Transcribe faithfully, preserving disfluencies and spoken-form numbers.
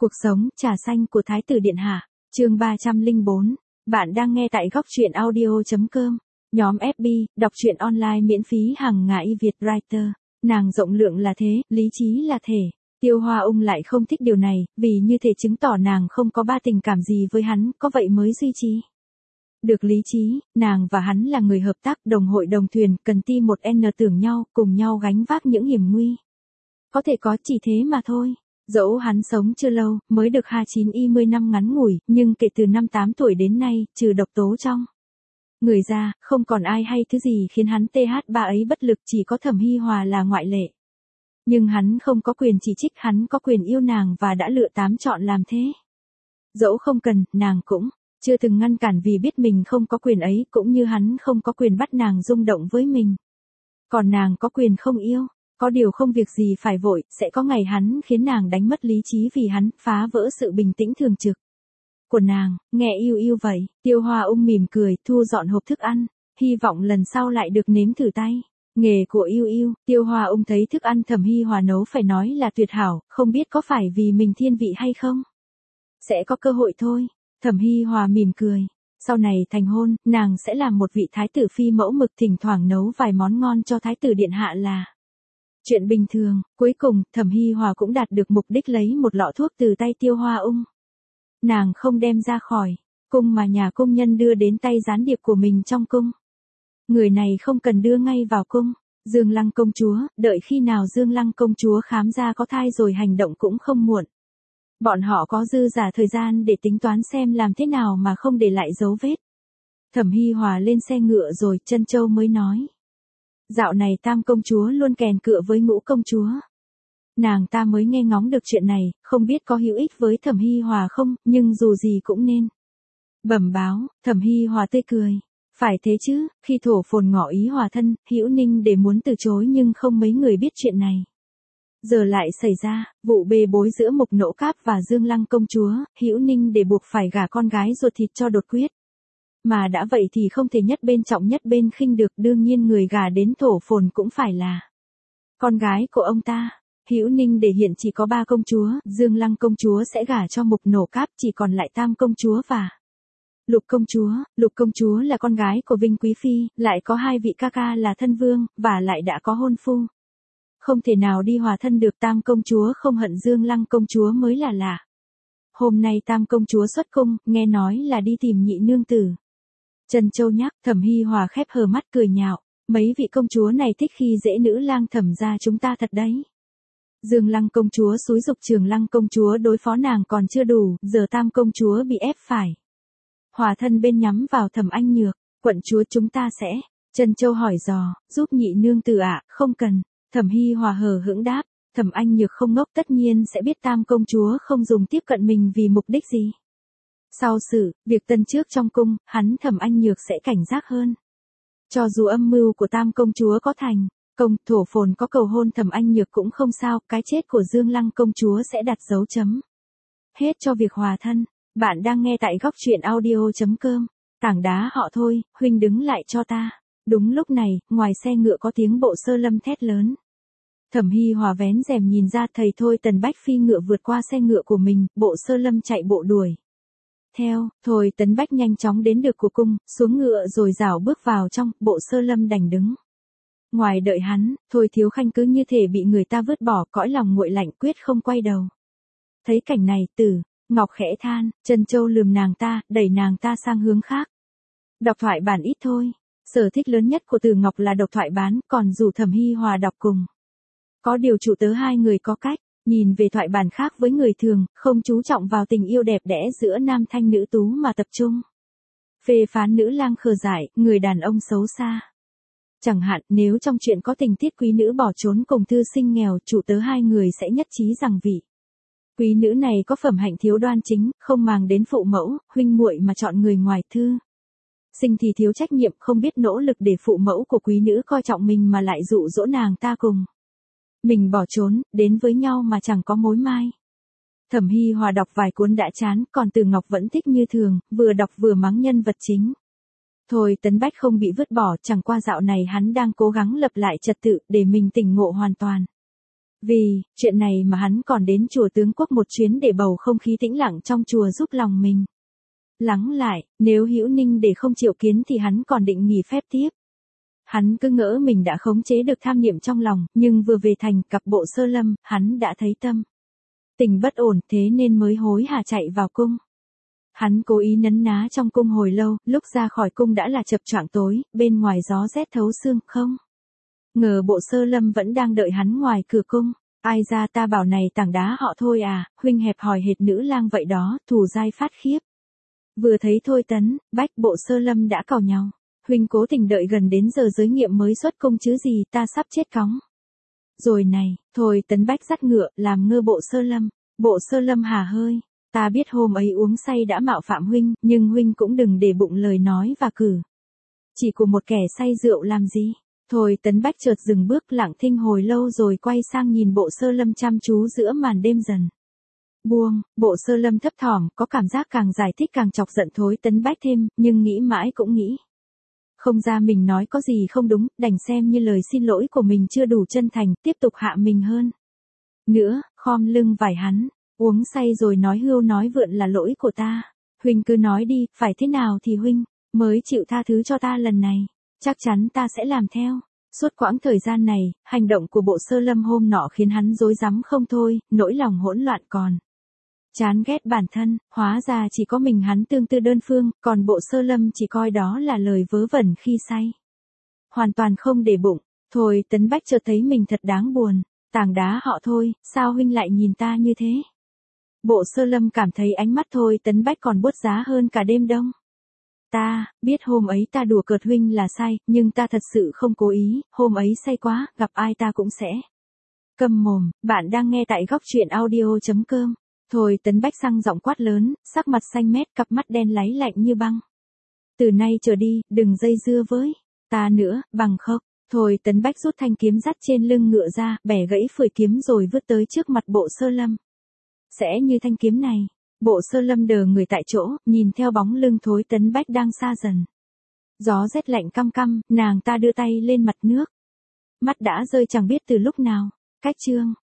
Cuộc sống, trà xanh của Thái tử Điện Hạ, chương ba trăm lẻ bốn. Bạn đang nghe tại góc truyện audio chấm com. Nhóm ép bê, đọc truyện online miễn phí hàng ngày Việt Writer. Nàng rộng lượng là thế, lý trí là thể. Tiêu Hoa Ung lại không thích điều này, vì như thể chứng tỏ nàng không có ba tình cảm gì với hắn, có vậy mới duy trì được lý trí. Nàng và hắn là người hợp tác, đồng hội đồng thuyền, cần ti một n tưởng nhau, cùng nhau gánh vác những hiểm nguy. Có thể có chỉ thế mà thôi. Dẫu hắn sống chưa lâu, mới được hai mươi chín y mươi năm ngắn ngủi, nhưng kể từ năm tám tuổi đến nay, trừ độc tố trong người ra, không còn ai hay thứ gì khiến hắn th ba ấy bất lực, chỉ có Thẩm Hi Hòa là ngoại lệ. Nhưng hắn không có quyền chỉ trích, hắn có quyền yêu nàng và đã lựa tám chọn làm thế. Dẫu không cần, nàng cũng chưa từng ngăn cản vì biết mình không có quyền ấy, cũng như hắn không có quyền bắt nàng rung động với mình. Còn nàng có quyền không yêu. Có điều không việc gì phải vội, sẽ có ngày hắn khiến nàng đánh mất lý trí vì hắn phá vỡ sự bình tĩnh thường trực của nàng. Nghe yêu yêu vậy, Tiêu Hoa Ung mỉm cười, thu dọn hộp thức ăn, hy vọng lần sau lại được nếm thử tay nghề của yêu yêu. Tiêu Hoa Ung thấy thức ăn Thẩm Hi Hòa nấu phải nói là tuyệt hảo, không biết có phải vì mình thiên vị hay không. Sẽ có cơ hội thôi. Thẩm Hi Hòa mỉm cười. Sau này thành hôn, nàng sẽ làm một vị thái tử phi mẫu mực, thỉnh thoảng nấu vài món ngon cho thái tử điện hạ là chuyện bình thường. Cuối cùng, Thẩm Hi Hòa cũng đạt được mục đích, lấy một lọ thuốc từ tay Tiêu Hoa Ung. Nàng không đem ra khỏi cung mà nhà cung nhân đưa đến tay gián điệp của mình trong cung. Người này không cần đưa ngay vào cung. Dương Lăng công chúa, đợi khi nào Dương Lăng công chúa khám ra có thai rồi hành động cũng không muộn. Bọn họ có dư giả thời gian để tính toán xem làm thế nào mà không để lại dấu vết. Thẩm Hi Hòa lên xe ngựa rồi, Trân Châu mới nói. Dạo này Tam công chúa luôn kèn cựa với Ngũ công chúa. Nàng ta mới nghe ngóng được chuyện này, không biết có hữu ích với Thẩm Hi Hòa không, nhưng dù gì cũng nên bẩm báo. Thẩm Hi Hòa tươi cười. Phải thế chứ, khi thổ phồn ngỏ ý hòa thân, Hữu Ninh để muốn từ chối nhưng không mấy người biết chuyện này. Giờ lại xảy ra, vụ bê bối giữa Mục Nỗ Cáp và Dương Lăng công chúa, Hữu Ninh để buộc phải gả con gái ruột thịt cho Đột Quyết. Mà đã vậy thì không thể nhất bên trọng nhất bên khinh được, đương nhiên người gả đến thổ phồn cũng phải là con gái của ông ta. Hữu Ninh để hiện chỉ có ba công chúa, Dương Lăng công chúa sẽ gả cho Mục Nỗ Cáp, chỉ còn lại Tam công chúa và Lục công chúa. Lục công chúa là con gái của Vinh quý phi, lại có hai vị ca ca là thân vương, và lại đã có hôn phu. Không thể nào đi hòa thân được. Tam công chúa không hận Dương Lăng công chúa mới là lạ. Hôm nay Tam công chúa xuất cung, nghe nói là đi tìm nhị nương tử. Trân Châu nhắc. Thẩm Hi Hòa khép hờ mắt cười nhạo. Mấy vị công chúa này thích khi dễ nữ lang Thẩm gia chúng ta thật đấy. Dương Lăng công chúa xúi giục Trường Lăng công chúa đối phó nàng còn chưa đủ, giờ Tam công chúa bị ép phải hòa thân bên nhắm vào Thẩm Anh Nhược. Quận chúa chúng ta sẽ. Trân Châu hỏi dò, giúp nhị nương tử ạ. Không cần. Thẩm Hi Hòa hờ hững đáp. Thẩm Anh Nhược không ngốc, tất nhiên sẽ biết Tam công chúa không dùng tiếp cận mình vì mục đích gì. Sau sự việc tân trước trong cung, hắn Thẩm Anh Nhược sẽ cảnh giác hơn. Cho dù âm mưu của Tam công chúa có thành công, thổ phồn có cầu hôn Thẩm Anh Nhược cũng không sao, cái chết của Dương Lăng công chúa sẽ đặt dấu chấm hết cho việc hòa thân. Bạn đang nghe tại góc truyện audio chấm com. Tảng đá họ thôi, huynh đứng lại cho ta. Đúng lúc này, ngoài xe ngựa có tiếng Bộ Sơ Lâm thét lớn. Thẩm Hi Hòa vén rèm nhìn ra, thầy Thôi Tần Bách phi ngựa vượt qua xe ngựa của mình, Bộ Sơ Lâm chạy bộ đuổi theo. Thôi Tấn Bách nhanh chóng đến được của cung, xuống ngựa rồi rảo bước vào trong. Bộ Sơ Lâm đành đứng ngoài đợi hắn. Thôi Thiếu Khanh cứ như thể bị người ta vứt bỏ, cõi lòng nguội lạnh, quyết không quay đầu. Thấy cảnh này, Tử Ngọc khẽ than. Trân Châu lườm nàng ta, đẩy nàng ta sang hướng khác. Đọc thoại bản ít thôi. Sở thích lớn nhất của Tử Ngọc là đọc thoại bán, còn dù Thẩm Hi Hòa đọc cùng. Có điều chủ tớ hai người có cách nhìn về thoại bản khác với người thường, không chú trọng vào tình yêu đẹp đẽ giữa nam thanh nữ tú mà tập trung phê phán nữ lang khờ dại, người đàn ông xấu xa. Chẳng hạn, nếu trong chuyện có tình tiết quý nữ bỏ trốn cùng thư sinh nghèo, chủ tớ hai người sẽ nhất trí rằng vị quý nữ này có phẩm hạnh thiếu đoan chính, không màng đến phụ mẫu, huynh muội mà chọn người ngoài thư sinh thì thiếu trách nhiệm, không biết nỗ lực để phụ mẫu của quý nữ coi trọng mình mà lại dụ dỗ nàng ta cùng mình bỏ trốn, đến với nhau mà chẳng có mối mai. Thẩm Hi Hòa đọc vài cuốn đã chán, còn Từ Ngọc vẫn thích như thường, vừa đọc vừa mắng nhân vật chính. Thôi Tấn Bách không bị vứt bỏ, chẳng qua dạo này hắn đang cố gắng lập lại trật tự, để mình tỉnh ngộ hoàn toàn. Vì, chuyện này mà hắn còn đến chùa Tướng Quốc một chuyến để bầu không khí tĩnh lặng trong chùa giúp lòng mình lắng lại, nếu Hữu Ninh để không chịu kiến thì hắn còn định nghỉ phép tiếp. Hắn cứ ngỡ mình đã khống chế được tham niệm trong lòng, nhưng vừa về thành cặp Bộ Sơ Lâm, hắn đã thấy tâm tình bất ổn, thế nên mới hối hả chạy vào cung. Hắn cố ý nấn ná trong cung hồi lâu, lúc ra khỏi cung đã là chập choạng tối, bên ngoài gió rét thấu xương, không ngờ Bộ Sơ Lâm vẫn đang đợi hắn ngoài cửa cung. Ai ra ta bảo này tảng đá họ Thôi à, huynh hẹp hòi hệt nữ lang vậy đó, thù dai phát khiếp. Vừa thấy Thôi Tấn, Bách, Bộ Sơ Lâm đã càu nhau. Huynh cố tình đợi gần đến giờ giới nghiệm mới xuất cung chứ gì, ta sắp chết cóng rồi này. Thôi Tấn Bách dắt ngựa, làm ngơ Bộ Sơ Lâm. Bộ Sơ Lâm hà hơi. Ta biết hôm ấy uống say đã mạo phạm huynh, nhưng huynh cũng đừng để bụng lời nói và cử chỉ của một kẻ say rượu làm gì. Thôi Tấn Bách chợt dừng bước, lặng thinh hồi lâu rồi quay sang nhìn Bộ Sơ Lâm chăm chú giữa màn đêm dần buông. Bộ Sơ Lâm thấp thỏm, có cảm giác càng giải thích càng chọc giận Thôi Tấn Bách thêm, nhưng nghĩ mãi cũng nghĩ không ra mình nói có gì không đúng, đành xem như lời xin lỗi của mình chưa đủ chân thành, tiếp tục hạ mình hơn nữa, khom lưng vải hắn. Uống say rồi nói hưu nói vượn là lỗi của ta. Huynh cứ nói đi, phải thế nào thì huynh mới chịu tha thứ cho ta lần này. Chắc chắn ta sẽ làm theo. Suốt quãng thời gian này, hành động của Bộ Sơ Lâm hôm nọ khiến hắn rối rắm không thôi, nỗi lòng hỗn loạn còn chán ghét bản thân, hóa ra chỉ có mình hắn tương tư đơn phương, còn Bộ Sơ Lâm chỉ coi đó là lời vớ vẩn khi say. Hoàn toàn không để bụng. Thôi Tấn Bách chợt thấy mình thật đáng buồn. Tảng đá họ Thôi, sao huynh lại nhìn ta như thế? Bộ Sơ Lâm cảm thấy ánh mắt Thôi Tấn Bách còn buốt giá hơn cả đêm đông. Ta, biết hôm ấy ta đùa cợt huynh là sai, nhưng ta thật sự không cố ý, hôm ấy say quá, gặp ai ta cũng sẽ câm mồm. Bạn đang nghe tại góc truyện audio chấm com. Thôi Tấn Bách sang giọng quát lớn, sắc mặt xanh mét, cặp mắt đen láy lạnh như băng. Từ nay trở đi, đừng dây dưa với ta nữa, bằng không. Thôi Tấn Bách rút thanh kiếm dắt trên lưng ngựa ra, bẻ gãy phủi kiếm rồi vứt tới trước mặt Bộ Sơ Lâm. Sẽ như thanh kiếm này. Bộ Sơ Lâm đờ người tại chỗ, nhìn theo bóng lưng Thôi Tấn Bách đang xa dần. Gió rét lạnh căm căm, nàng ta đưa tay lên mặt nước. Mắt đã rơi chẳng biết từ lúc nào. Cách chương